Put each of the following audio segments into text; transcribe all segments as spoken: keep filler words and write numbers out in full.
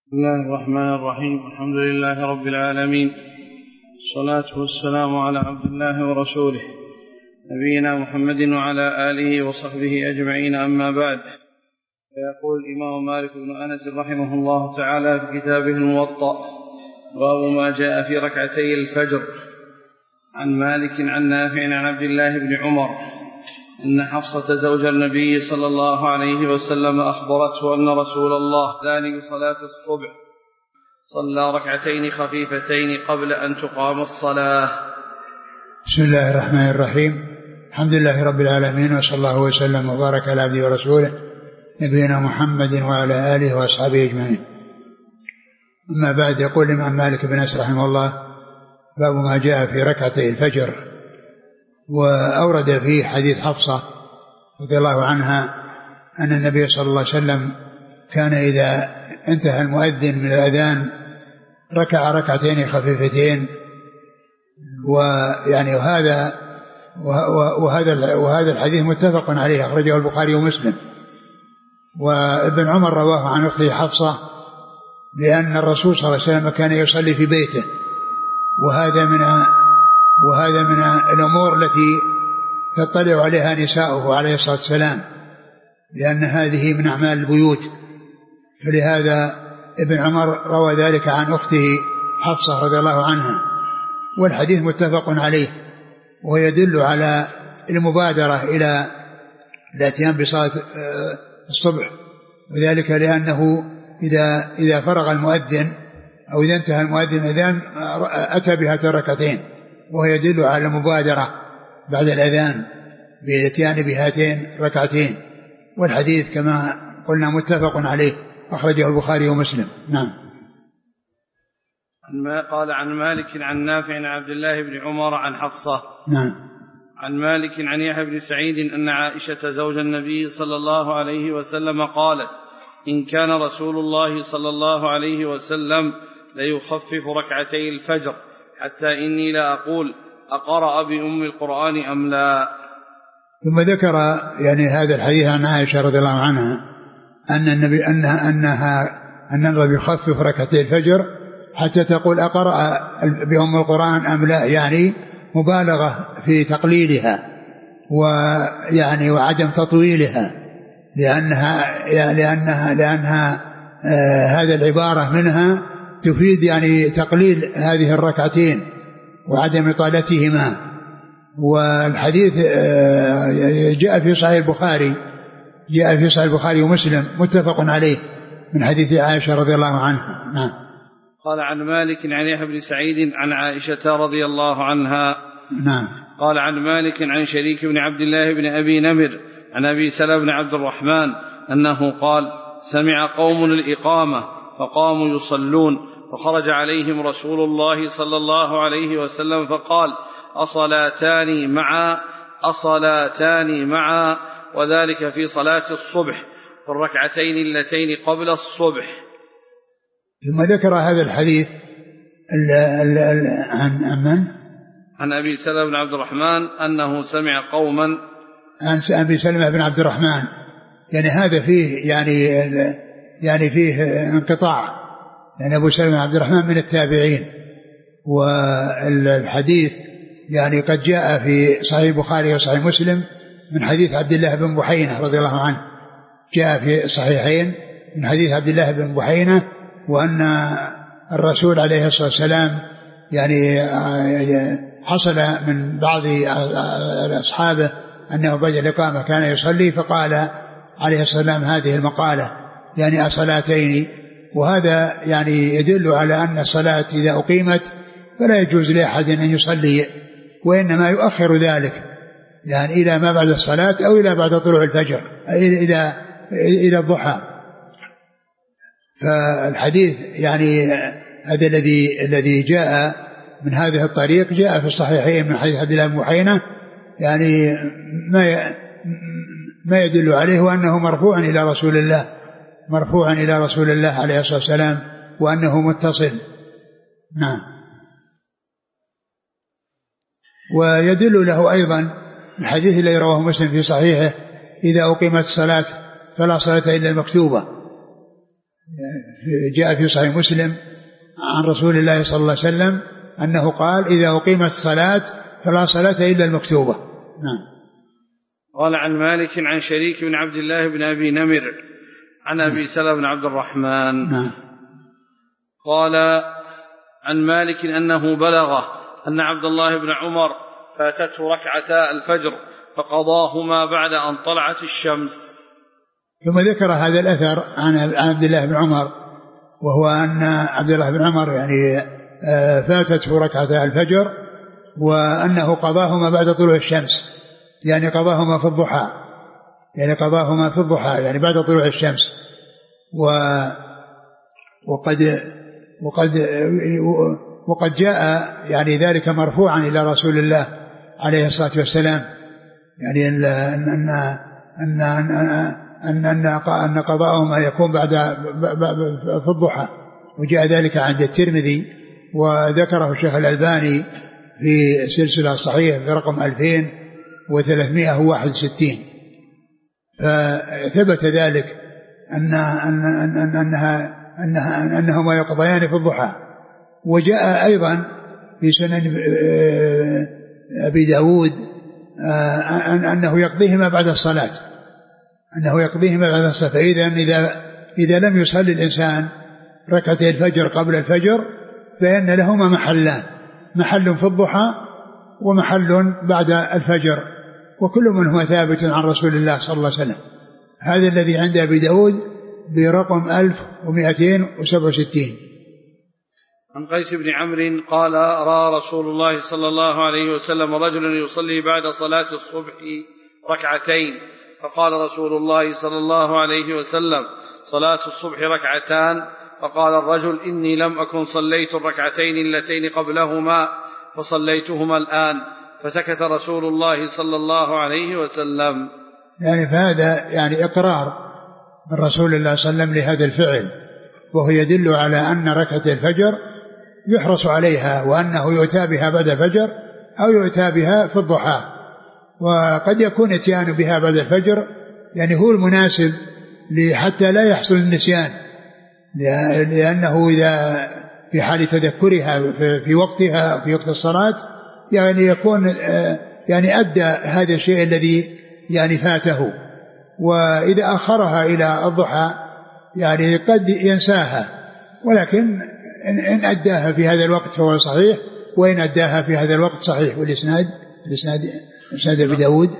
بسم الله الرحمن الرحيم. الحمد لله رب العالمين، والصلاة والسلام على عبد الله ورسوله نبينا محمد وعلى آله وصحبه أجمعين، أما بعد. فيقول الإمام مالك بن أنس رحمه الله تعالى في كتابه الموطأ: باب ما جاء في ركعتي الفجر. عن مالك عن نافع عن عبد الله بن عمر أن حفصة زوج النبي صلى الله عليه وسلم أخبرته أن رسول الله ذلك صلاة الصبح صلى ركعتين خفيفتين قبل أن تقام الصلاة. بسم الله الرحمن الرحيم. الحمد لله رب العالمين، وصلى الله وسلم وبارك على عبده ورسوله نبينا محمد وعلى آله وأصحابه أجمعين. أما بعد، يقول الإمام مالك بن أنس رحمه الله: باب ما جاء في ركعتي الفجر. وأورد فيه حديث حفصة رضي الله عنها أن النبي صلى الله عليه وسلم كان إذا انتهى المؤذن من الأذان ركع ركعتين خفيفتين. ويعني وهذا وهذا وهذا الحديث متفق عليه، أخرجه البخاري ومسلم. وابن عمر رواه عن أخته حفصة بأن الرسول صلى الله عليه وسلم كان يصلي في بيته، وهذا من وهذا من الأمور التي تطلع عليها نساؤه عليه الصلاة والسلام، لأن هذه من أعمال البيوت. فلهذا ابن عمر روى ذلك عن أخته حفصة رضي الله عنها، والحديث متفق عليه، ويدل على المبادرة إلى الاتيان بصلاة الصبح، وذلك لأنه إذا إذا فرغ المؤذن أو إذا انتهى المؤذن الأذان أتى بهاتين الركعتين، وهو يدل على المبادرة بعد الأذان بالاتيان بهاتين ركعتين. والحديث كما قلنا متفق عليه، أخرجه البخاري ومسلم. نعم. قال عن مالك عن نافع عن عبد الله بن عمر عن حفصة. نعم. عن مالك عن يحيى بن سعيد أن عائشة زوج النبي صلى الله عليه وسلم قالت: إن كان رسول الله صلى الله عليه وسلم ليخفف ركعتي الفجر حتى إني لا أقول أقرأ بأم القرآن أم لا. ثم ذكر يعني هذا الحديث عن عائشة رضي الله عنها أن النبي أنها أنها أن النبي يخفف ركعتي الفجر حتى تقول أقرأ بأم القرآن أم لا، يعني مبالغة في تقليلها ويعني وعدم تطويلها، لأنها لأنها لأنها آه هذا العبارة منها تفيد يعني تقليل هذه الركعتين وعدم إطالتهما. والحديث جاء في صحيح البخاري جاء في صحيح البخاري ومسلم متفق عليه من حديث عائشة رضي الله عنها. نعم. قال عن مالك عن يحيى بن سعيد عن عائشة رضي الله عنها. نعم. قال عن مالك عن شريك بن عبد الله بن أبي نمر عن أبي سلمة بن عبد الرحمن أنه قال: سمع قوم الإقامة فقاموا يصلون، فخرج عليهم رسول الله صلى الله عليه وسلم فقال: أصلاتان معا أصلاتان معا، وذلك في صلاة الصبح في الركعتين اللتين قبل الصبح. ثم ذكر هذا الحديث ال ال ال عن من؟ عن أبي سلمة بن عبد الرحمن أنه سمع قوما عن أبي سلمة بن عبد الرحمن، يعني هذا فيه يعني يعني فيه انقطاع، لأن أبو سلمة بن عبد الرحمن من التابعين. والحديث يعني قد جاء في صحيح البخاري وصحيح مسلم من حديث عبد الله بن بحينة رضي الله عنه، جاء في الصحيحين من حديث عبد الله بن بحينة، وأن الرسول عليه الصلاة والسلام يعني حصل من بعض أصحابه أنه بعد الإقامة كان يصلي، فقال عليه الصلاة والسلام هذه المقالة يعني أصلاتين. وهذا يعني يدل على أن الصلاة إذا أقيمت فلا يجوز لأحد أن يصلي، وإنما يؤخر ذلك يعني إلى ما بعد الصلاة أو إلى بعد طلوع الفجر، إلى إلى الضحى. فالحديث يعني هذا الذي الذي جاء من هذه الطريق جاء في الصحيحين من حديث عبد الله بن بحينة، يعني ما ما يدل عليه وأنه مرفوع إلى رسول الله مرفوعا إلى رسول الله عليه الصلاة والسلام، وأنه متصل. نعم. ويدل له أيضا الحديث الذي رواه مسلم في صحيحه: إذا أقيمت الصلاة فلا صلاة إلا المكتوبة، جاء في صحيح مسلم عن رسول الله صلى الله عليه وسلم أنه قال إذا أقيمت الصلاة فلا صلاة إلا المكتوبة. نعم. قال عن مالك عن شريك بن عبد الله بن أبي نمر عن أبي سلمة بن عبد الرحمن. نعم. قال عن مالك أنه بلغه أن عبد الله بن عمر فاتته ركعتا الفجر فقضاهما بعد أن طلعت الشمس. ثم ذكر هذا الأثر عن عبد الله بن عمر، وهو أن عبد الله بن عمر يعني فاتته ركعتا الفجر وأنه قضاهما بعد طلوع الشمس، يعني قضاهما في الضحى، يعني قضاهما في الضحى يعني بعد طلوع الشمس. و وقد وقد وقد جاء يعني ذلك مرفوعا إلى رسول الله عليه الصلاة والسلام، يعني أن أن أن أن أن أن قضاءهما يكون بعد في الضحى، وجاء ذلك عند الترمذي وذكره الشيخ الألباني في سلسلة صحيحة في رقم ألفين وثلاثمائة وواحد وستين. فثبت ذلك أن أن أن أنها أنها أنهما يقضيان في الضحى. وجاء أيضا في سنن أبي داود أنه يقضيهما بعد الصلاة، أنه يقضيهما بعد الصلاة. فإذا إذا إذا لم يصلي الإنسان ركعتي الفجر قبل الفجر فإن لهما محلان، محل في الضحى ومحل بعد الفجر، وكل منهما ثابت عن رسول الله صلى الله عليه وسلم. هذا الذي عند أبي داود برقم ألف ومئتين وسبعة وستين. عن قيس بن عمرو قال رأى رسول الله صلى الله عليه وسلم رجلا يصلي بعد صلاة الصبح ركعتين، فقال رسول الله صلى الله عليه وسلم صلاة الصبح ركعتان، فقال الرجل إني لم أكن صليت الركعتين اللتين قبلهما فصليتهما الآن، فسكت رسول الله صلى الله عليه وسلم. يعني فهذا يعني إقرار من رسول الله صلى الله عليه وسلم لهذا الفعل، وهو يدل على أن ركعة الفجر يحرص عليها، وأنه يؤتى بها بعد الفجر أو يؤتى بها في الضحى. وقد يكون اتيان بها بعد الفجر يعني هو المناسب حتى لا يحصل النسيان، لأنه إذا في حال تذكرها في وقتها في وقت الصلاة يعني يكون يعني أدى هذا الشيء الذي يعني فاته. وإذا أخرها إلى الضحى يعني قد ينساها، ولكن إن أداها في هذا الوقت فهو صحيح، وإن أداها في هذا الوقت صحيح. والإسناد الإسناد إسناد أبي داود.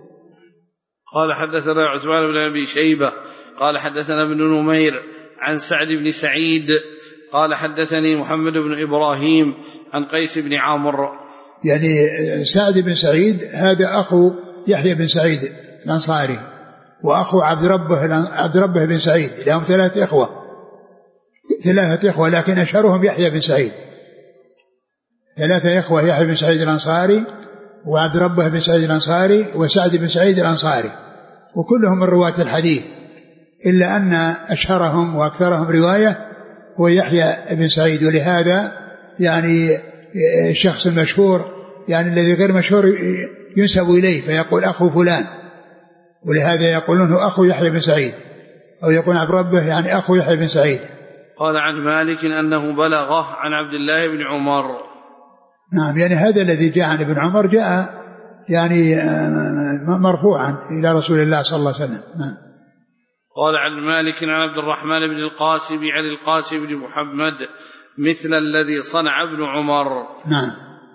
قال حدثنا عثمان بن أبي شيبة قال حدثنا ابن نمير عن سعد بن سعيد قال حدثني محمد بن إبراهيم عن قيس بن عمرو. يعني سعد بن سعيد هذا أخو يحيى بن سعيد الأنصاري، وأخو عبد ربه عبد ربه بن سعيد، لهم ثلاثة إخوة ثلاثة إخوة لكن أشهرهم يحيى بن سعيد. ثلاثة إخوة: يحيى بن سعيد الأنصاري وعبد ربه بن سعيد الأنصاري وسعد بن سعيد الأنصاري، وكلهم من رواة الحديث، إلا أن أشهرهم وأكثرهم رواية هو يحيى بن سعيد. ولهذا يعني الشخص المشهور يعني الذي غير مشهور ينسب إليه فيقول أخو فلان، ولهذا يقولونه أخو يحيى بن سعيد، أو يقول عبد ربه يعني أخو يحيى بن سعيد. قال عن مالك أنه بلغه عن عبد الله بن عمر. نعم، يعني هذا الذي جاء عن ابن عمر جاء يعني مرفوعا إلى رسول الله صلى الله عليه وسلم. نعم. قال عن مالك عن عبد الرحمن بن القاسم عن القاسم بن محمد مثل الذي صنع ابن عمر. نعم.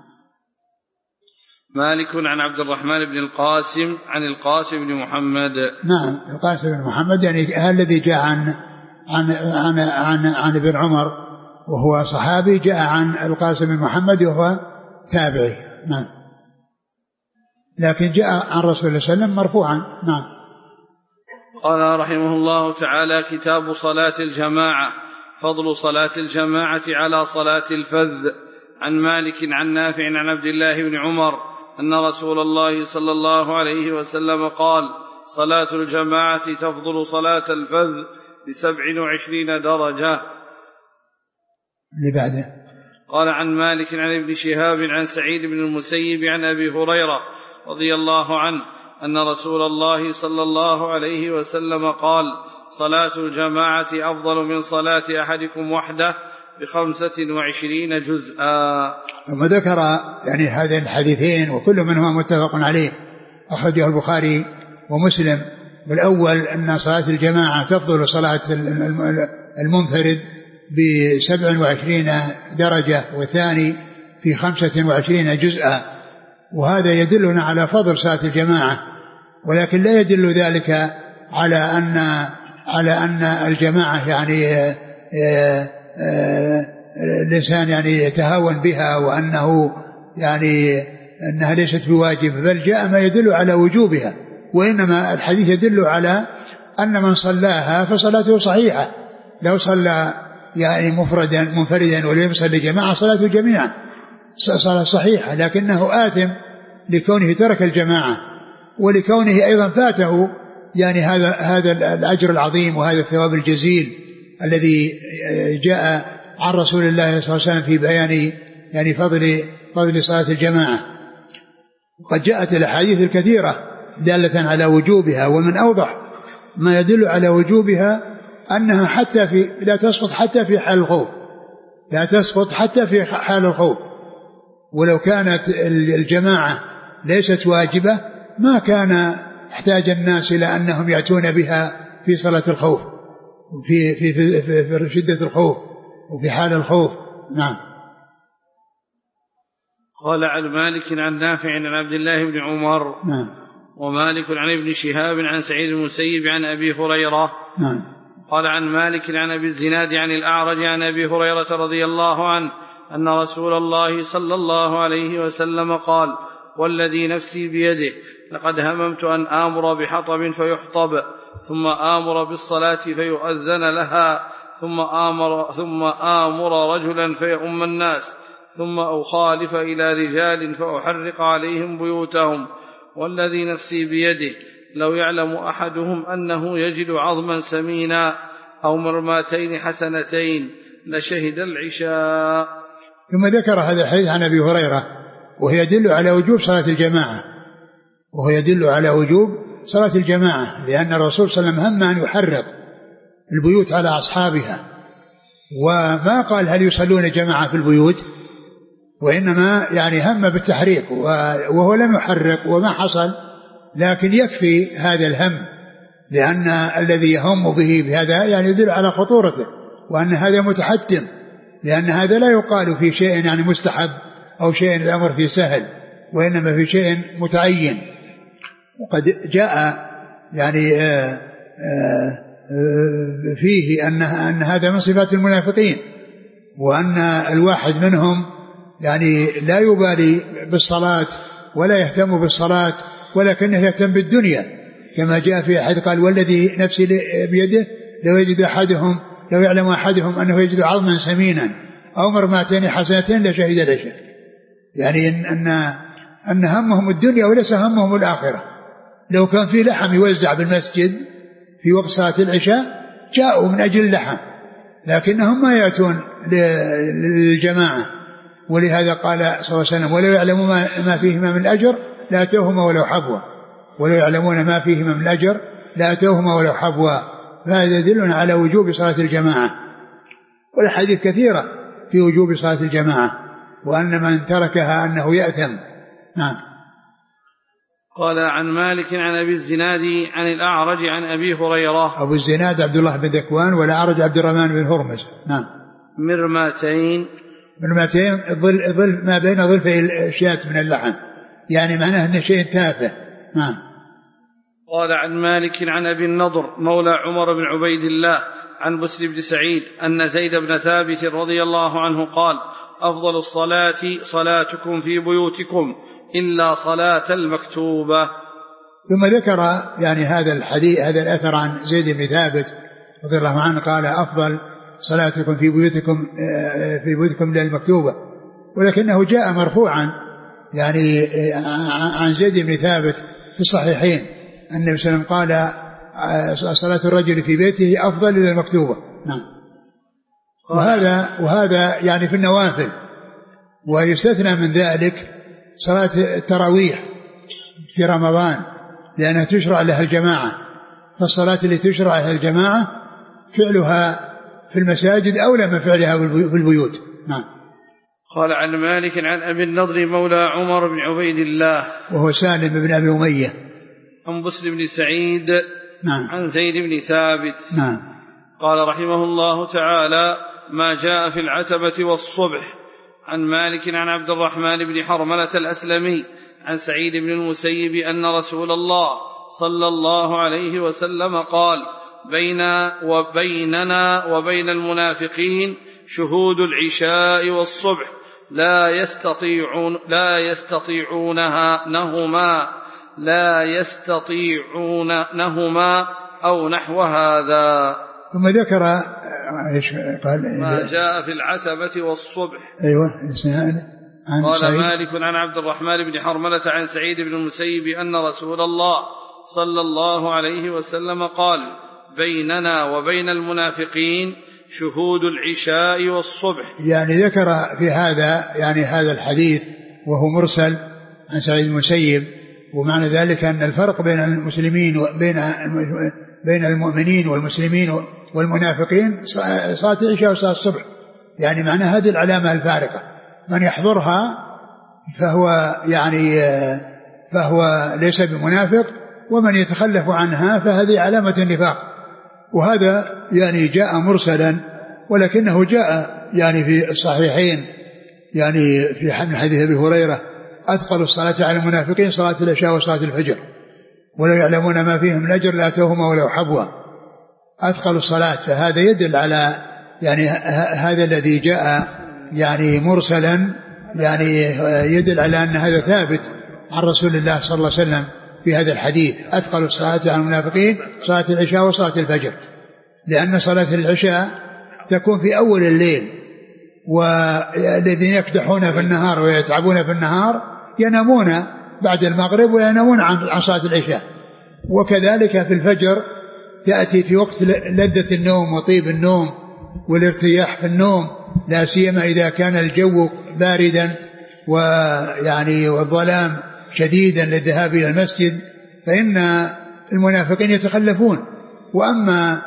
مالك عن عبد الرحمن بن القاسم عن القاسم بن محمد. نعم، القاسم بن محمد يعني الذي جاء عن عن عن عن, عن ابن عمر وهو صحابي، جاء عن القاسم بن محمد وهو تابعي. نعم. لكن جاء عن رسول الله صلى الله عليه وسلم مرفوعا. نعم. قال رحمه الله تعالى: كتاب صلاة الجماعة، فضل صلاة الجماعة على صلاة الفذ. عن مالك عن نافع عن عبد الله بن عمر أن رسول الله صلى الله عليه وسلم قال: صلاة الجماعة تفضل صلاة الفذ بسبع وعشرين درجة. لبعده. قال عن مالك عن ابن شهاب عن سعيد بن المسيب عن أبي هريرة رضي الله عنه أن رسول الله صلى الله عليه وسلم قال: صلاة الجماعة أفضل من صلاة أحدكم وحده بخمسة وعشرين جزءا. ثم ذكر يعني هذين الحديثين وكل منهما متفق عليه أخرجه البخاري ومسلم. والأول أن صلاة الجماعة تفضل صلاة المنفرد بسبع وعشرين درجة، والثاني في خمسة وعشرين جزءا، وهذا يدلنا على فضل صلاة الجماعة، ولكن لا يدل ذلك على أن على أن الجماعة يعني الإنسان يعني يتهاون بها وأنه يعني أنها ليست بواجب، بل جاء ما يدل على وجوبها، وإنما الحديث يدل على أن من صلاها فصلاته صحيحة. لو صلى يعني مفردا منفردا ولم يصلي جماعة صلاته جميعا صلاة صحيحة، لكنه آثم لكونه ترك الجماعة، ولكونه أيضا فاته يعني هذا هذا الأجر العظيم وهذا الثواب الجزيل الذي جاء عن رسول الله صلى الله عليه وسلم في بيان يعني فضل فضل صلاة الجماعة. وقد جاءت الأحاديث الكثيرة دالة على وجوبها، ومن أوضح ما يدل على وجوبها أنها حتى في لا تسقط حتى في حال الخوف، لا تسقط حتى في حال الخوف. ولو كانت الجماعة ليست واجبة ما كان احتاج الناس إلى أنهم يأتون بها في صلاة الخوف في في في, في, في شدة الخوف وفي حال الخوف. نعم. قال عن مالك عن نافع عن عبد الله بن عمر. نعم. ومالك عن ابن شهاب عن سعيد المسيب عن أبي هريرة. نعم. قال عن مالك عن أبي الزناد عن الأعرج عن أبي هريرة رضي الله عنه أن رسول الله صلى الله عليه وسلم قال: والذي نفسي بيده لقد هممت أن آمر بحطب فيحطب ثم آمر بالصلاة فيؤذن لها ثم آمر, ثم آمر رجلا فيؤم الناس ثم أخالف إلى رجال فأحرق عليهم بيوتهم، والذي نفسي بيده لو يعلم أحدهم أنه يجد عظما سمينا أو مرماتين حسنتين لشهد العشاء. ثم ذكر هذا الحديث عن أبي هريرة وهي يدل على وجوب صلاة الجماعة، وهو يدل على وجوب صلاة الجماعة، لأن الرسول صلى الله عليه وسلم هم أن يحرق البيوت على أصحابها، وما قال هل يصلون جماعة في البيوت، وإنما يعني هم بالتحريق، وهو لم يحرق وما حصل، لكن يكفي هذا الهم، لأن الذي يهم به بهذا يعني يدل على خطورته، وأن هذا متحتم، لأن هذا لا يقال في شيء يعني مستحب أو شيء الأمر فيه سهل، وإنما في شيء متعين. وقد جاء يعني آآ آآ فيه أن, أن هذا من صفات المنافقين، وأن الواحد منهم يعني لا يبالي بالصلاة ولا يهتم بالصلاة، ولكنه يهتم بالدنيا، كما جاء في أحد قال: والذي نفسي بيده لو يجد أحدهم لو يعلم أحدهم أنه يجد عظما سمينا أو مرماتين حسنتين لشهد العشاء. يعني إن, أن, أن همهم الدنيا وليس همهم الآخرة. لو كان في لحم يوزع بالمسجد في وقت صلاة العشاء جاءوا من أجل اللحم، لكنهم ما يأتون للجماعة. ولهذا قال صلى الله عليه وسلم: ولو يعلمون ما فيهما من الأجر لأتوهما ولو حبوا، ولو يعلمون ما فيهما من الأجر لأتوهما ولو حبوا. فهذا يدلنا على وجوب صلاة الجماعة، والحديث كثيرة في وجوب صلاة الجماعة، وأن من تركها أنه يأثم. نعم. قال عن مالك عن أبي الزناد عن الأعرج عن أبي هريرة. أبو الزناد عبد الله بن ذكوان، والأعرج عبد الرحمن بن هرمز. نعم. مرماتين مرماتين ظل, ظل ما بين ظلفي الشاة من اللحم، يعني معناه أنه شيء تافه. نعم. قال عن مالك عن أبي النضر مولى عمر بن عبيد الله عن بسر بن سعيد أن زيد بن ثابت رضي الله عنه قال: أفضل الصلاة صلاتكم في بيوتكم إلا صلاة المكتوبة. ثم ذكر يعني هذا الحديث هذا الأثر عن زيد بن ثابت رضي الله عنه قال: أفضل صلاتكم في بيوتكم في بيوتكم للمكتوبة، ولكنه جاء مرفوعا يعني عن زيد بن ثابت في الصحيحين أن النبي صلى الله عليه وسلم قال: صلاة الرجل في بيته أفضل من المكتوبة. نعم. وهذا وهذا يعني في النوافل، ويستثنى من ذلك صلاة التراويح في رمضان، لأنها تشرع لها الجماعة، فالصلاة التي تشرع لها الجماعة فعلها في المساجد أولى من فعلها في البيوت. نعم. قال عن مالك عن أبي النضر مولى عمر بن عبيد الله وهو سالم بن أبي أمية عن بسر بن سعيد نعم. عن زيد بن ثابت نعم. قال رحمه الله تعالى ما جاء في العتبة والصبح. عن مالك عن عبد الرحمن بن حرملة الأسلمي عن سعيد بن المسيب أن رسول الله صلى الله عليه وسلم قال بين وبيننا وبين المنافقين شهود العشاء والصبح لا يستطيعون لا يستطيعونها نهما لا يستطيعونهما أو نحو هذا. ثم ذكر ايش قال ما جاء في العتبة والصبح. ايوه قال مالك عن عبد الرحمن بن حرملة عن سعيد بن المسيب أن رسول الله صلى الله عليه وسلم قال بيننا وبين المنافقين شهود العشاء والصبح. يعني ذكر في هذا يعني هذا الحديث وهو مرسل عن سعيد المسيب، ومعنى ذلك أن الفرق بين المسلمين وبين بين المؤمنين والمسلمين والمنافقين صلاة العشاء وصلاة الصبح، يعني معنى هذه العلامة الفارقة، من يحضرها فهو يعني فهو ليس بمنافق، ومن يتخلف عنها فهذه علامة النفاق. وهذا يعني جاء مرسلا، ولكنه جاء يعني في الصحيحين يعني في حديث أبي هريرة أثقل الصلاة على المنافقين صلاة العشاء وصلاة الفجر ولو يعلمون ما فيهم من أجر لأتوهما ولو حبوا. أثقل الصلاة، فهذا يدل على يعني هذا الذي جاء يعني مرسلا يعني يدل على أن هذا ثابت عن رسول الله صلى الله عليه وسلم في هذا الحديث. أثقل الصلاة على المنافقين صلاة العشاء وصلاة الفجر، لأن صلاة العشاء تكون في أول الليل، والذين يكدحون في النهار ويتعبون في النهار ينامون بعد المغرب وينامون عن صلاة العشاء. وكذلك في الفجر تأتي في وقت لذة النوم وطيب النوم والارتياح في النوم، لا سيما إذا كان الجو باردا ويعني والظلام شديدا للذهاب إلى المسجد، فإن المنافقين يتخلفون. وأما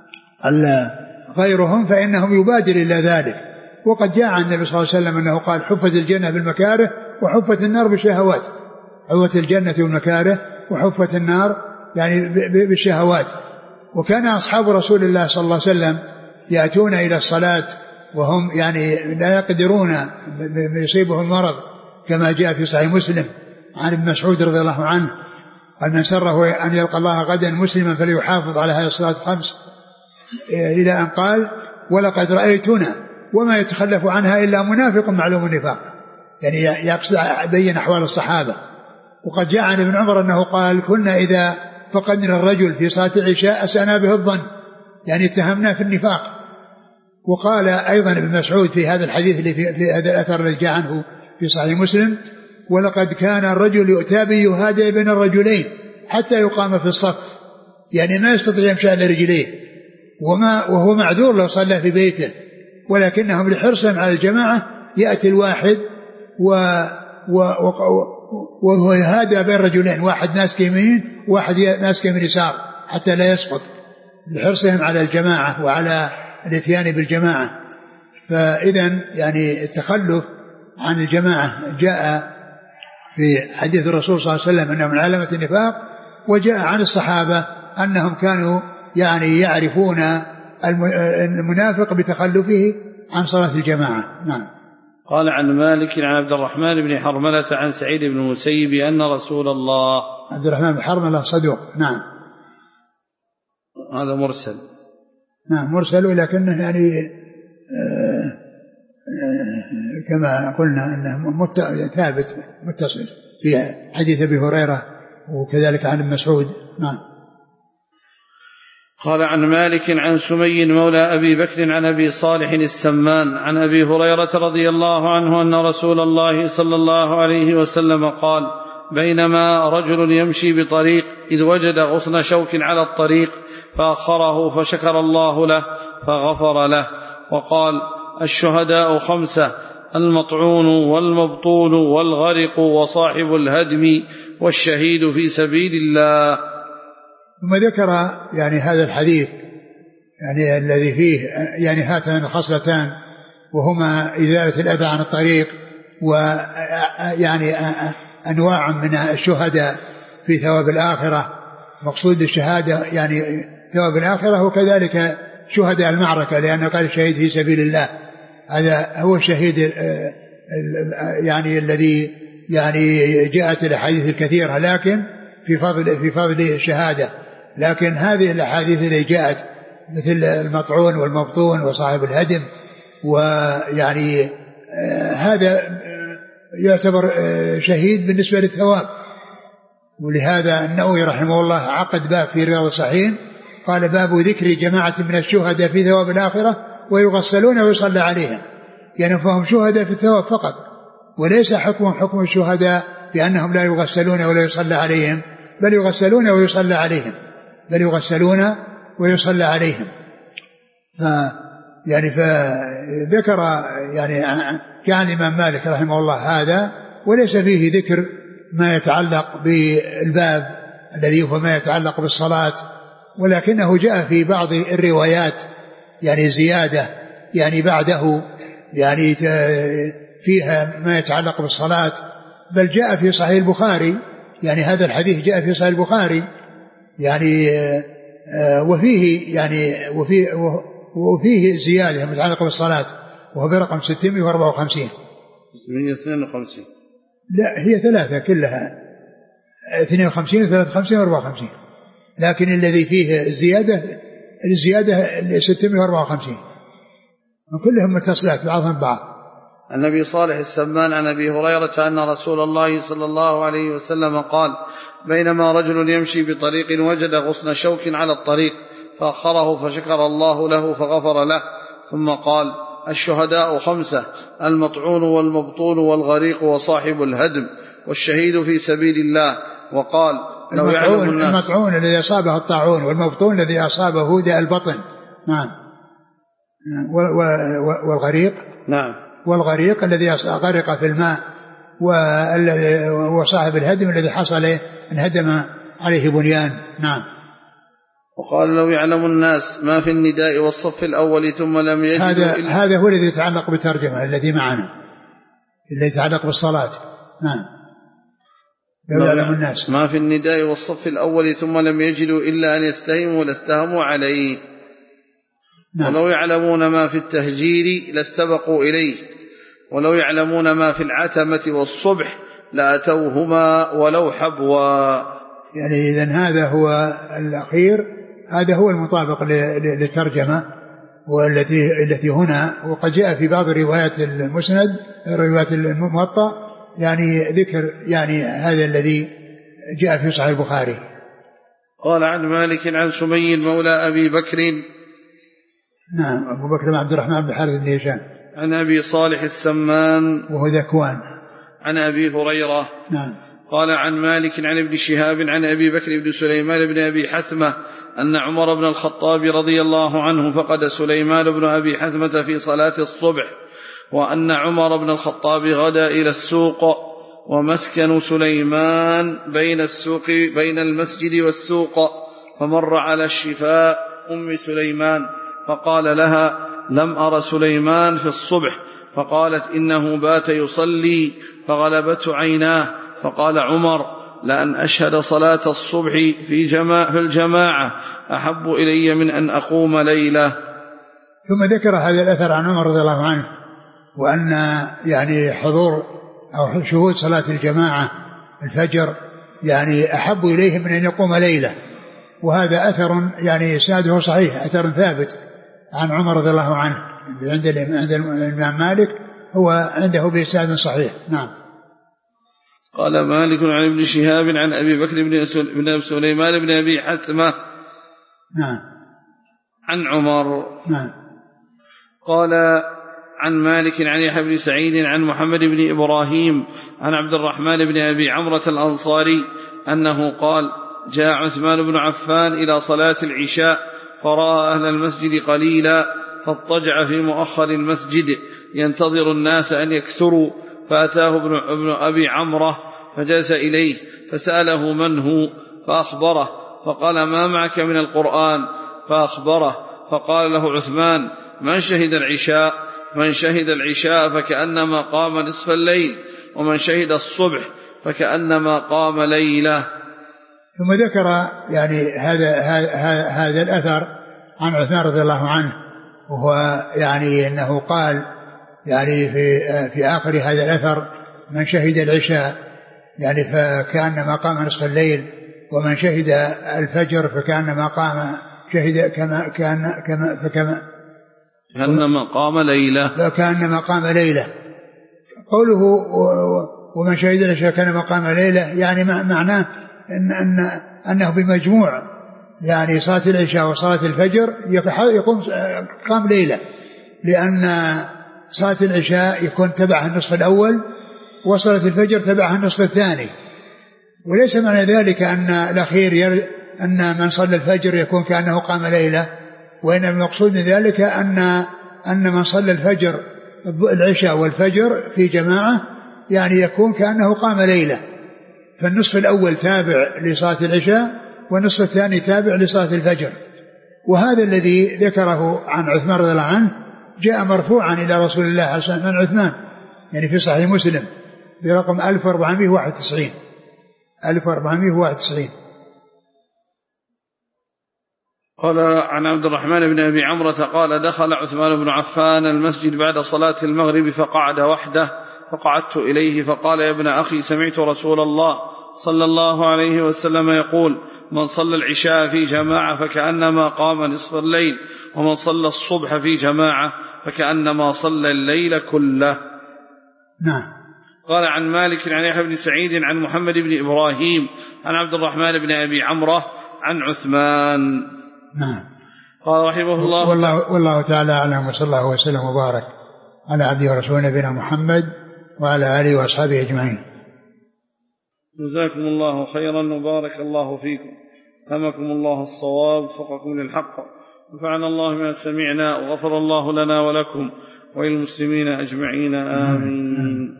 غيرهم فإنهم يبادر إلى ذلك. وقد جاء عن النبي صلى الله عليه وسلم أنه قال حفت الجنة بالمكاره وحفت النار بالشهوات. حفت الجنة بالمكاره وحفت النار يعني بالشهوات. وكان أصحاب رسول الله صلى الله عليه وسلم يأتون إلى الصلاة وهم يعني لا يقدرون، يصيبهم المرض كما جاء في صحيح مسلم عن ابن مسعود رضي الله عنه قال من سره أن يلقى الله غدا مسلما فليحافظ على هذه الصلاة الخمس، إلى أن قال ولقد رأيتنا وما يتخلف عنها إلا منافق معلوم النفاق، يعني يقصد بين أحوال الصحابة. وقد جاء عن ابن عمر أنه قال كنا إذا فقدنا الرجل في صلاة العشاء أسأنا به الظن، يعني اتهمنا في النفاق. وقال أيضا ابن مسعود في هذا الحديث اللي في, في هذا الأثر الذي جاء عنه في صحيح مسلم ولقد كان الرجل يؤتى به يهادى بين الرجلين حتى يقام في الصف، يعني ما يستطيع يمشي على رجليه، وما وهو معذور لو صلى في بيته، ولكنهم لحرصهم على الجماعة يأتي الواحد و و وهو يهادى بين رجلين، واحد ناس يمين واحد ناس يمين يسار حتى لا يسقط، لحرصهم على الجماعة وعلى الاتيان بالجماعة. فإذا يعني التخلف عن الجماعة جاء في حديث الرسول صلى الله عليه وسلم أنه من علامة النفاق، وجاء عن الصحابة أنهم كانوا يعني يعرفون المنافق بتخلفه عن صلاة الجماعة. نعم. قال عن مالك عن عبد الرحمن بن حرملة عن سعيد بن المسيب أن رسول الله. عبد الرحمن بن حرملة صدوق. نعم. هذا مرسل. نعم مرسل، ولكنه يعني آه آه كما قلنا أنه ثابت متصل في حديث أبي هريرة وكذلك عن مسعود. نعم. قال عن مالك عن سمي مولى أبي بكر عن أبي صالح السمان عن أبي هريرة رضي الله عنه أن رسول الله صلى الله عليه وسلم قال بينما رجل يمشي بطريق إذ وجد غصن شوك على الطريق فأخره فشكر الله له فغفر له، وقال الشهداء خمسة: المطعون والمبطول والغرق وصاحب الهدم والشهيد في سبيل الله. ثم ذكر يعني هذا الحديث يعني الذي فيه يعني هاتان الخصلتان، وهما إزالة الأذى عن الطريق، ويعني أنواع من الشهداء في ثواب الآخرة. مقصود الشهادة يعني ثواب الآخرة، وكذلك شهداء المعركة، لأنه قال الشهيد في سبيل الله هذا هو الشهيد يعني الذي يعني جاءت الأحاديث الكثيرة لكن في فضل في فضل الشهادة. لكن هذه الأحاديث التي جاءت مثل المطعون والمبطون وصاحب الهدم، ويعني هذا يعتبر شهيد بالنسبة للثواب. ولهذا النووي رحمه الله عقد باب في رياض الصالحين قال: باب ذكر جماعة من الشهداء في ثواب الآخرة ويغسلون ويصلى عليهم، يعني فهم شهداء في الثواب فقط، وليس حكمهم حكم الشهداء بأنهم لا يغسلون ولا يصلى عليهم، بل يغسلون ويصلى عليهم بل يغسلون ويصلى عليهم. ف يعني فذكر يعني كان الإمام مالك رحمه الله هذا، وليس فيه ذكر ما يتعلق بالباب الذي هو ما يتعلق بالصلاة، ولكنه جاء في بعض الروايات يعني زيادة يعني بعده يعني فيها ما يتعلق بالصلاة. بل جاء في صحيح البخاري يعني هذا الحديث جاء في صحيح البخاري يعني وفيه يعني وفيه, وفيه زيادة متعلقة بالصلاة، وهو برقم ستمائة وأربعة وخمسين ستمائة واثنين وخمسين. لا هي ثلاثة كلها اثنين وخمسين وثلاثة وخمسين وأربعة وخمسين، لكن الذي فيه الزيادة الزيادة ستمائة وأربعة وخمسين، وكلهم متصلات بعضهم بعض. عن أبي صالح السمان عن أبي هريرة أن رسول الله صلى الله عليه وسلم قال: بينما رجل يمشي بطريق وجد غصن شوك على الطريق فأخره فشكر الله له فغفر له، ثم قال: الشهداء خمسة: المطعون والمبطون والغريق وصاحب الهدم والشهيد في سبيل الله. وقال: لو يعلم الناس. المطعون الذي أصابه الطاعون، والمبطون الذي أصابه داء البطن. نعم. والغريق نعم والغريق الذي غرق في الماء، وصاحب الهدم الذي حصل انهدم عليه بنيان. نعم. وقال: لو يعلم الناس ما في النداء والصف الأول ثم لم يجدوا هذا, إلا هذا هو الذي يتعلق بالترجمة الذي معنا، الذي يتعلق بالصلاة. نعم. لو يعلم الناس ما في النداء والصف الأول ثم لم يجدوا إلا أن يستهموا لاستهموا عليه. نعم. ولو يعلمون ما في التهجير لاستبقوا إليه، ولو يعلمون ما في العتمة والصبح لأتوهما ولو حبوا. يعني إذن هذا هو الأخير، هذا هو المطابق للترجمة والتي التي هنا. وقد جاء في بعض روايات المسند روايات الموطأ يعني ذكر يعني هذا الذي جاء في صحيح البخاري. قال: عن مالك عن سمي مولى أبي بكر. نعم. أبو بكر بن عبد الرحمن بن حارث بن هشام. عن أبي صالح السمان وهو ذكوان. عن أبي هريرة. نعم. قال: عن مالك عن ابن شهاب عن أبي بكر بن سليمان بن أبي حثمة أن عمر بن الخطاب رضي الله عنه فقد سليمان بن أبي حثمة في صلاة الصبح، وأن عمر بن الخطاب غدا إلى السوق، ومسكن سليمان بين السوق بين المسجد والسوق، فمر على الشفاء أم سليمان فقال لها: لم أر سليمان في الصبح، فقالت: إنه بات يصلي فغلبته عيناه. فقال عمر: لأن أشهد صلاة الصبح في جماعة الجماعة أحب إلي من أن أقوم ليلة. ثم ذكر هذا الأثر عن عمر رضي الله عنه، وأن يعني حضور أو شهود صلاة الجماعة الفجر يعني أحب إليه من أن يقوم ليلة. وهذا أثر يعني إسناده صحيح، أثر ثابت عن عمر رضي الله عنه عند عند الإمام مالك، هو عنده بإسناد صحيح. نعم. قال مالك عن ابن شهاب عن أبي بكر بن سليمان بن أبي حثمة. نعم. عن عمر. نعم. قال عن مالك عن يحيى بن سعيد عن محمد بن إبراهيم عن عبد الرحمن بن أبي عمرة الأنصاري أنه قال: جاء عثمان بن عفان إلى صلاة العشاء فرأى أهل المسجد قليلا، فاضطجع في مؤخر المسجد ينتظر الناس أن يكثروا، فأتاه ابن أبي عمرة فجلس إليه فسأله من هو، فأخبره، فقال ما معك من القرآن؟ فأخبره، فقال له عثمان من شهد العشاء من شهد العشاء فكأنما قام نصف الليل، ومن شهد الصبح فكأنما قام ليلة. ثم ذكر يعني هذا هذا هذا الأثر عن عثمان رضي الله عنه، وهو يعني أنه قال يعني في في آخر هذا الأثر من شهد العشاء يعني فكأنما قام نصف الليل، ومن شهد الفجر فكأنما قام شهد كما كان كما فكما كأنما قام ليلة فكأنما قام ليلة. قوله ومن شهد العشاء كأنما قام ليلة يعني معناه إن أن أنه بمجموع يعني صلاة العشاء وصلاة الفجر يقوم قام ليلة، لأن صلاة العشاء يكون تبعها النصف الأول وصلاة الفجر تبعها النصف الثاني. وليس معنى ذلك أن الأخير ير... أن من صلى الفجر يكون كأنه قام ليلة، وإن المقصود من ذلك أن أن من صلى الفجر العشاء والفجر في جماعة يعني يكون كأنه قام ليلة، فالنصف الأول تابع لصلاة العشاء والنصف الثاني تابع لصلاة الفجر. وهذا الذي ذكره عن عثمان رضي الله عنه جاء مرفوعا إلى رسول الله صلى الله عليه وسلم عن عثمان يعني في صحيح مسلم برقم ألف وأربعمائة وواحد وتسعين ألف وأربعمائة وواحد وتسعين. قال عن عبد الرحمن بن أبي عمرة قال دخل عثمان بن عفان المسجد بعد صلاة المغرب فقعد وحده، فقعدت إليه فقال يا ابن أخي سمعت رسول الله صلى الله عليه وسلم يقول من صلى العشاء في جماعة فكأنما قام نصف الليل، ومن صلى الصبح في جماعة فكأنما صلى الليل كله. نعم. قال عن مالك عن يحيى بن سعيد عن محمد بن إبراهيم عن عبد الرحمن بن أبي عمرة عن عثمان. نعم. قال رحمه الله والله, والله تعالى أعلم، وصلى الله وسلم وبارك على عبده ورسوله نبينا محمد وعلى آله وأصحابه أجمعين. جزاكم الله خيرا وبارك الله فيكم، ألهمكم الله الصواب وفقكم للحق، ونفعنا الله ما سمعنا، وغفر الله لنا ولكم وللمسلمين أجمعين آمين.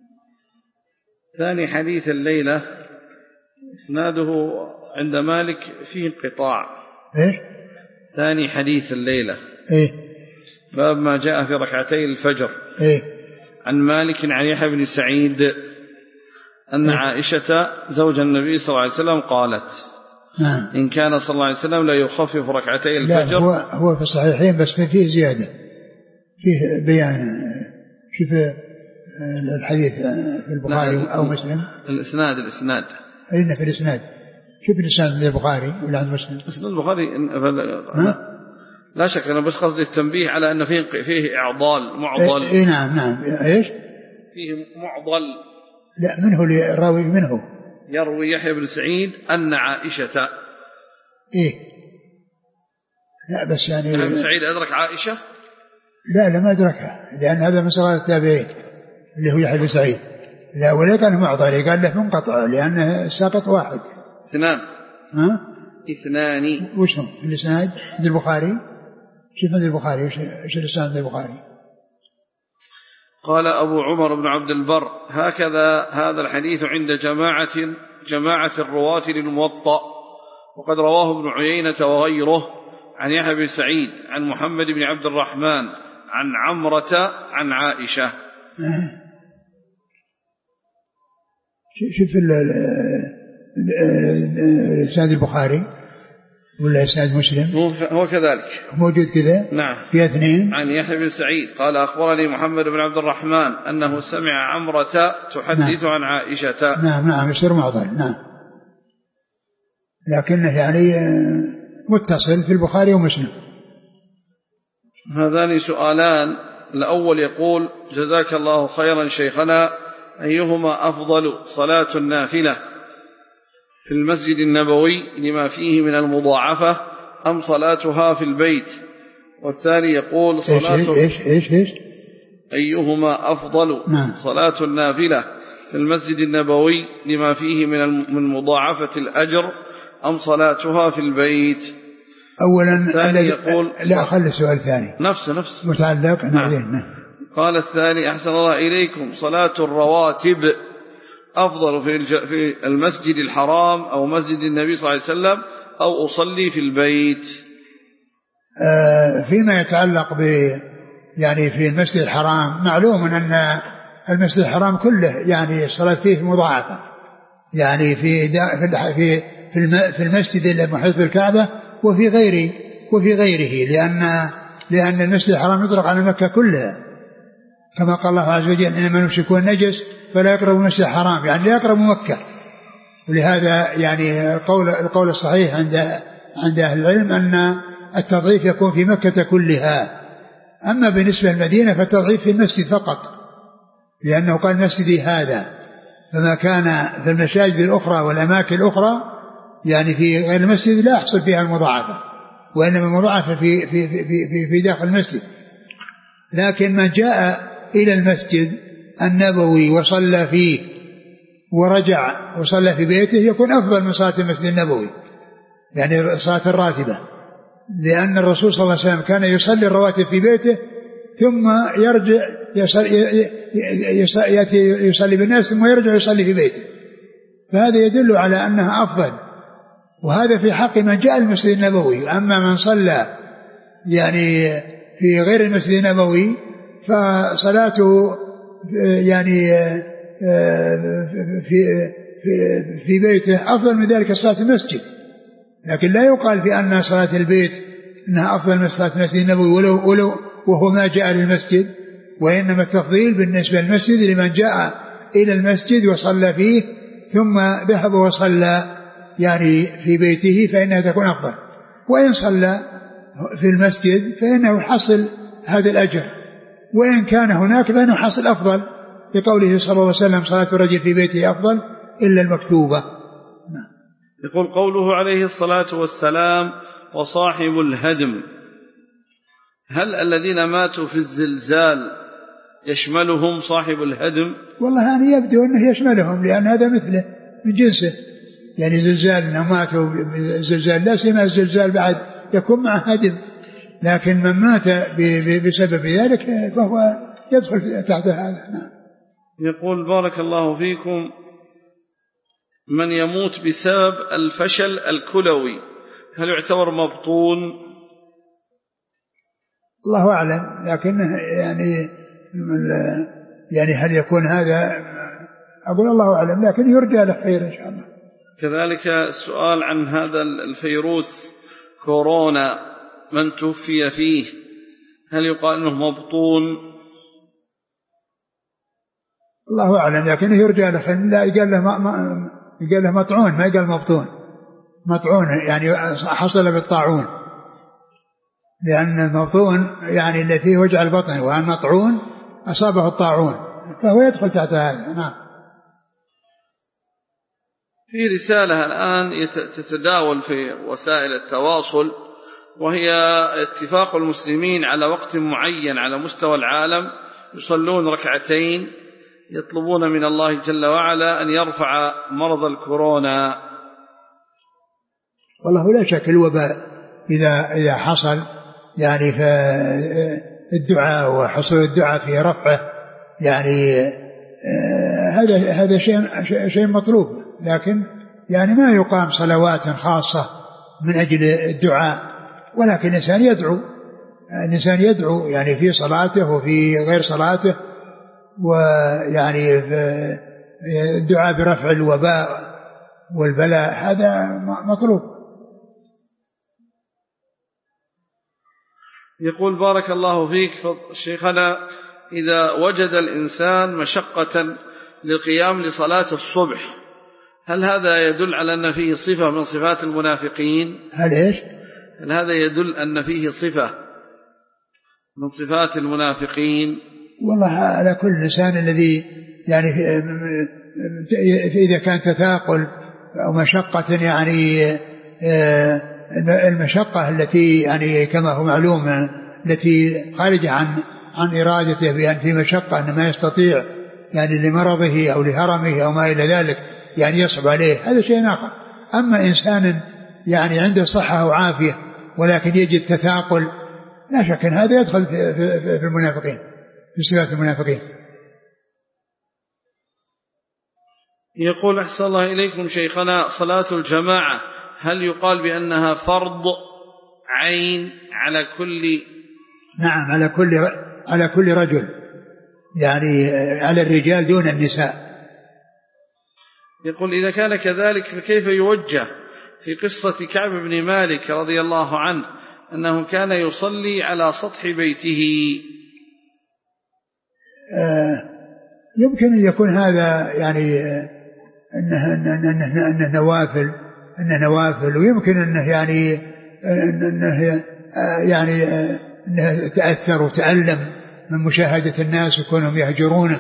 ثاني حديث الليلة إسناده عند مالك فيه انقطاع. إيش؟ ثاني حديث الليلة إيه؟ باب ما جاء في ركعتي الفجر. إيه؟ عن مالك عن يحيى بن سعيد أن إيه؟ عائشة زوج النبي صلى الله عليه وسلم قالت نعم. إن كان صلى الله عليه وسلم لا يخفف ركعتي الفجر. لا هو, هو في الصحيحين بس فيه زيادة، فيه بيان. شوف الحديث في البخاري أو مسلم الإسناد الإسناد أين في الإسناد؟ شوف الإسناد من البخاري ولا عند مسلم؟ إسناد البخاري لا شك، أنا بس قصدي التنبيه على أن فيه فيه إعضال معضل. إيه, إيه نعم نعم. إيش؟ فيه معضل. لا منه الراوي منه يروي يحيى بن سعيد أن عائشة. إيه لا بس يعني يحيى بن سعيد أدرك عائشة؟ لا لا ما أدركها، لأن هذا من صغار التابعين اللي هو يحيى بن سعيد. لا ولا كان معضل، قال له منقطع لأنه ساقط واحد. اثنان. ها؟ اثنان. وش هم الإسناد عند البخاري؟ شوف عند البخاري وش الإسناد عند البخاري؟ قال أبو عمر بن عبد البر هكذا هذا الحديث عند جماعة جماعة الرواة للموطأ، وقد رواه ابن عيينة وغيره عن يحيى بن سعيد عن محمد بن عبد الرحمن عن عمرة عن عائشة. شوف الإسناد البخاري ولا إسناد مسلم؟ هو كذلك موجود كذا. نعم. في اثنين. عن يحيى بن سعيد قال أخبرني محمد بن عبد الرحمن أنه سمع عمرة تحدث نعم. عن عائشة. نعم نعم يصير معضل. نعم لكنه يعني متصل في البخاري ومسلم. هذان سؤالان. الأول يقول جزاك الله خيرا شيخنا، أيهما أفضل صلاة النافلة في المسجد النبوي لما فيه من المضاعفة أم صلاتها في البيت؟ والثاني يقول صلاة إيش إيش إيش, إيش أيهما أفضل نعم. صلاة النافلة في المسجد النبوي لما فيه من مضاعفة الأجر أم صلاتها في البيت؟ أولا يقول لا خلي السؤال الثاني نفس نفس متعلق. نعم. قال الثاني أحسن الله إليكم صلاة الرواتب أفضل في في المسجد الحرام أو مسجد النبي صلى الله عليه وسلم أو أصلي في البيت؟ فيما يتعلق ب يعني في المسجد الحرام، معلوم أن المسجد الحرام كله يعني الصلاة فيه مضاعفة، يعني في في في المسجد المحيط بالكعبة وفي غيره وفي غيره لأن لأن المسجد الحرام يطلق على مكة كلها، كما قال الله عز وجل إنما المشركون نجس فلا يقربوا المسجد الحرام، يعني لا يقربوا مكة. ولهذا يعني القول القول الصحيح عند عند أهل العلم أن التضعيف يكون في مكة كلها. أما بالنسبة للمدينة فالتضعيف في المسجد فقط، لأنه قال مسجدي هذا، فما كان في المساجد الأخرى والأماكن الأخرى يعني في غير المسجد لا يحصل فيها المضاعفة، وإنما المضاعفة في, في, في, في, في داخل المسجد. لكن من جاء إلى المسجد النبوي وصلى فيه ورجع وصلى في بيته يكون أفضل من صلاة المسجد النبوي، يعني صلاة الراتبة، لأن الرسول صلى الله عليه وسلم كان يصلي الرواتب في بيته ثم يرجع يصلي, يصلي, يصلي بالناس ثم يرجع يصلي في بيته، فهذا يدل على أنها أفضل. وهذا في حق من جاء المسجد النبوي. أما من صلى يعني في غير المسجد النبوي فصلاته يعني في في في بيته أفضل من ذلك صلاة المسجد، لكن لا يقال في أن صلاة البيت أنها أفضل من صلاة المسجد النبوي ولو ولو وهو ما جاء للمسجد، وإنما التفضيل بالنسبة للمسجد لمن جاء إلى المسجد وصلى فيه ثم ذهب وصلى يعني في بيته فإنها تكون أفضل. وإن صلى في المسجد فإنه يحصل هذا الأجر، وإن كان هناك فإنه يحصل أفضل، لقوله صلى الله عليه وسلم صلاة الرجل في بيته أفضل إلا المكتوبة. يقول قوله عليه الصلاة والسلام وصاحب الهدم، هل الذين ماتوا في الزلزال يشملهم صاحب الهدم؟ والله يعني يبدو أنه يشملهم، لأن هذا مثله من جنسه، يعني زلزال أنهم ماتوا بالزلزال لا سيما الزلزال بعد يكون مع هدم، لكن من مات بسبب ذلك فهو يدخل تحت هذا. يقول بارك الله فيكم، من يموت بسبب الفشل الكلوي هل يعتبر مبطون؟ الله أعلم، لكنه يعني يعني هل يكون هذا، أقول الله أعلم، لكن يرجى له خير إن شاء الله. كذلك السؤال عن هذا الفيروس كورونا من توفي فيه هل يقال أنه مبطون؟ الله أعلم، لكن يرجى له خير. لا يقال له ما ما يقال له مطعون، ما يقال مبطون. مطعون يعني حصل بالطاعون، لأن المبطون يعني اللي فيه وجع البطن، وأن مطعون أصابه الطاعون فهو يدخل تحت هذا. نعم. في رسالة الآن تتداول في وسائل التواصل، وهي اتفاق المسلمين على وقت معين على مستوى العالم يصلون ركعتين يطلبون من الله جل وعلا أن يرفع مرض الكورونا. والله لا شك الوباء إذا إذا حصل يعني الدعاء وحصول الدعاء في رفعه يعني هذا هذا شيء شيء مطلوب، لكن يعني ما يقام صلوات خاصة من أجل الدعاء، ولكن الإنسان يدعو الإنسان يدعو يعني في صلاته وفي غير صلاته، ويعني الدعاء برفع الوباء والبلاء هذا مطلوب. يقول بارك الله فيك شيخنا، إذا وجد الإنسان مشقة للقيام لصلاة الصبح هل هذا يدل على أن فيه صفة من صفات المنافقين؟ هل إيش؟ هل هذا يدل أن فيه صفة من صفات المنافقين؟ والله على كل إنسان الذي يعني إذا كان تثاقل أو مشقة، يعني المشقة التي يعني كما هو معلوم التي خارجة عن عن إرادته، بأن في مشقة أن ما يستطيع يعني لمرضه أو لهرمه أو ما إلى ذلك يعني يصعب عليه، هذا شيء آخر. أما إنسان يعني عنده صحة وعافية ولكن يجد تثاقل، لا شك أن هذا يدخل في, في, في المنافقين، في صفات المنافقين. يقول أحسن الله إليكم شيخنا، صلاة الجماعة هل يقال بأنها فرض عين على كل؟ نعم، على كل على كل رجل، يعني على الرجال دون النساء. يقول إذا كان كذلك فكيف يوجه في قصة كعب بن مالك رضي الله عنه أنه كان يصلي على سطح بيته؟ آه يمكن أن يكون هذا يعني أنه, أنه, أنه, أنه نوافل أنه نوافل ويمكن أنه يعني أنه يعني أنه تأثر وتألم من مشاهدة الناس وكونهم يهجرونه،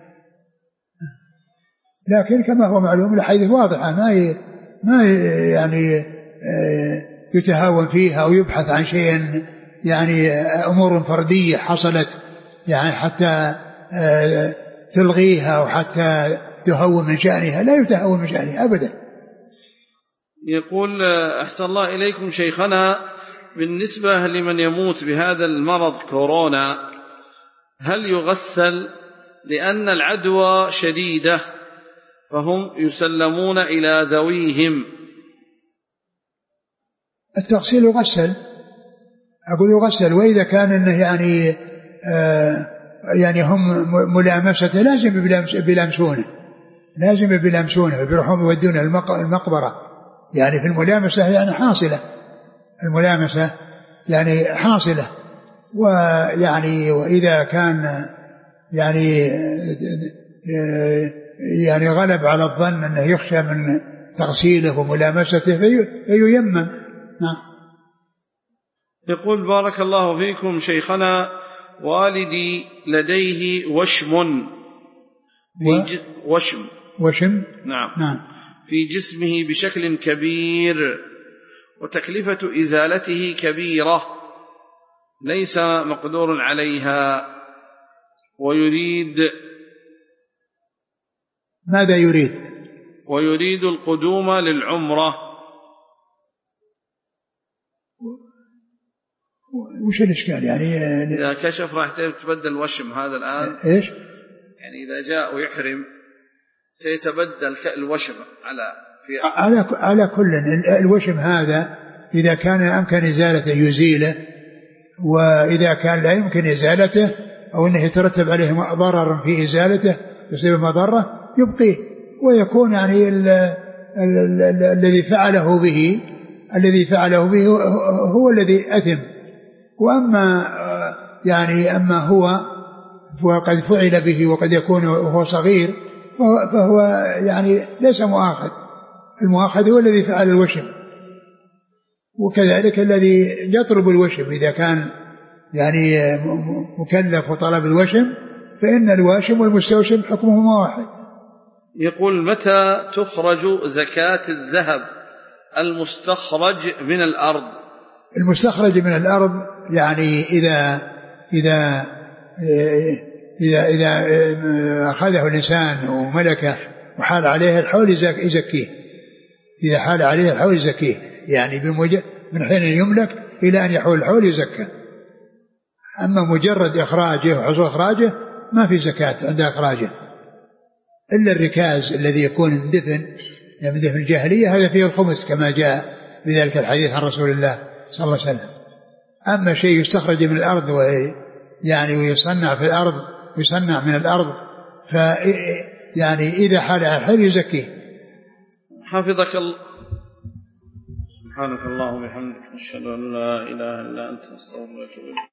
لكن كما هو معلوم الحديث واضحة، ما ما يعني يتهاون فيها أو يبحث عن شيء يعني أمور فردية حصلت يعني حتى تلغيها أو حتى تهون من شأنها، لا يتهون من شأنها أبدا. يقول أحسن الله إليكم شيخنا، بالنسبة لمن يموت بهذا المرض كورونا هل يغسل؟ لأن العدوى شديدة فهم يسلمون إلى ذويهم. التغسيل يغسل، أقول يغسل، وإذا كان إنه يعني آه يعني هم ملامسته لازم بيلامسونه، لازم بيلامسونه بيروحون يودونه المقبرة، يعني في الملامسة يعني حاصلة، الملامسة يعني حاصلة، ويعني وإذا كان يعني يعني غلب على الظن أنه يخشى من تغسيله وملامسته فييمم. نعم. يقول بارك الله فيكم شيخنا، والدي لديه وشم في و... وشم وشم نعم. نعم في جسمه بشكل كبير، وتكلفة إزالته كبيرة ليس مقدور عليها، ويريد ماذا يريد؟ ويريد القدوم للعمرة. وش الإشكال يعني؟ إذا كشف راح تبدل الوشم هذا الآن. إيش؟ يعني إذا جاء ويحرم سيتبدل الوشم على في على على كل الوشم هذا إذا كان أمكن إزالته يزيله، وإذا كان لا يمكن إزالته أو أنه يترتب عليه ضرر في إزالته يصيب مضرة يبقيه، ويكون يعني ال ال ال الذي فعله به الذي فعله به هو الذي أثم، وأما يعني أما هو وقد فعل به وقد يكون وهو صغير فهو يعني ليس مؤاخذ، المؤاخذ هو الذي فعل الوشم، وكذلك الذي يطلب الوشم إذا كان يعني مكلف وطلب الوشم فإن الواشم والمستوشم حكمهما واحد. يقول متى تخرج زكاة الذهب المستخرج من الأرض؟ المستخرج من الأرض يعني إذا إذا إذا إذا أخذه الإنسان وملكه وحال عليه الحول يزكيه، إذا حال عليه الحول يزكيه، يعني بمجرد من حين يملك إلى أن يحول الحول يزكى. أما مجرد إخراجه وحصول إخراجه ما في زكاة عند إخراجه، إلا الركاز الذي يكون اندفن يعني دفن الجاهلية هذا فيه الخمس كما جاء بذلك الحديث عن رسول الله صلى الله عليه وسلم. أما شيء يستخرج من الأرض يعني ويصنع في الأرض ويصنع من الأرض ف يعني إذا حال الحل يزكيه. حفظك الله. سبحانك اللهم وبحمدك، أشهد أن لا إله إلا أنت، أستغفرك.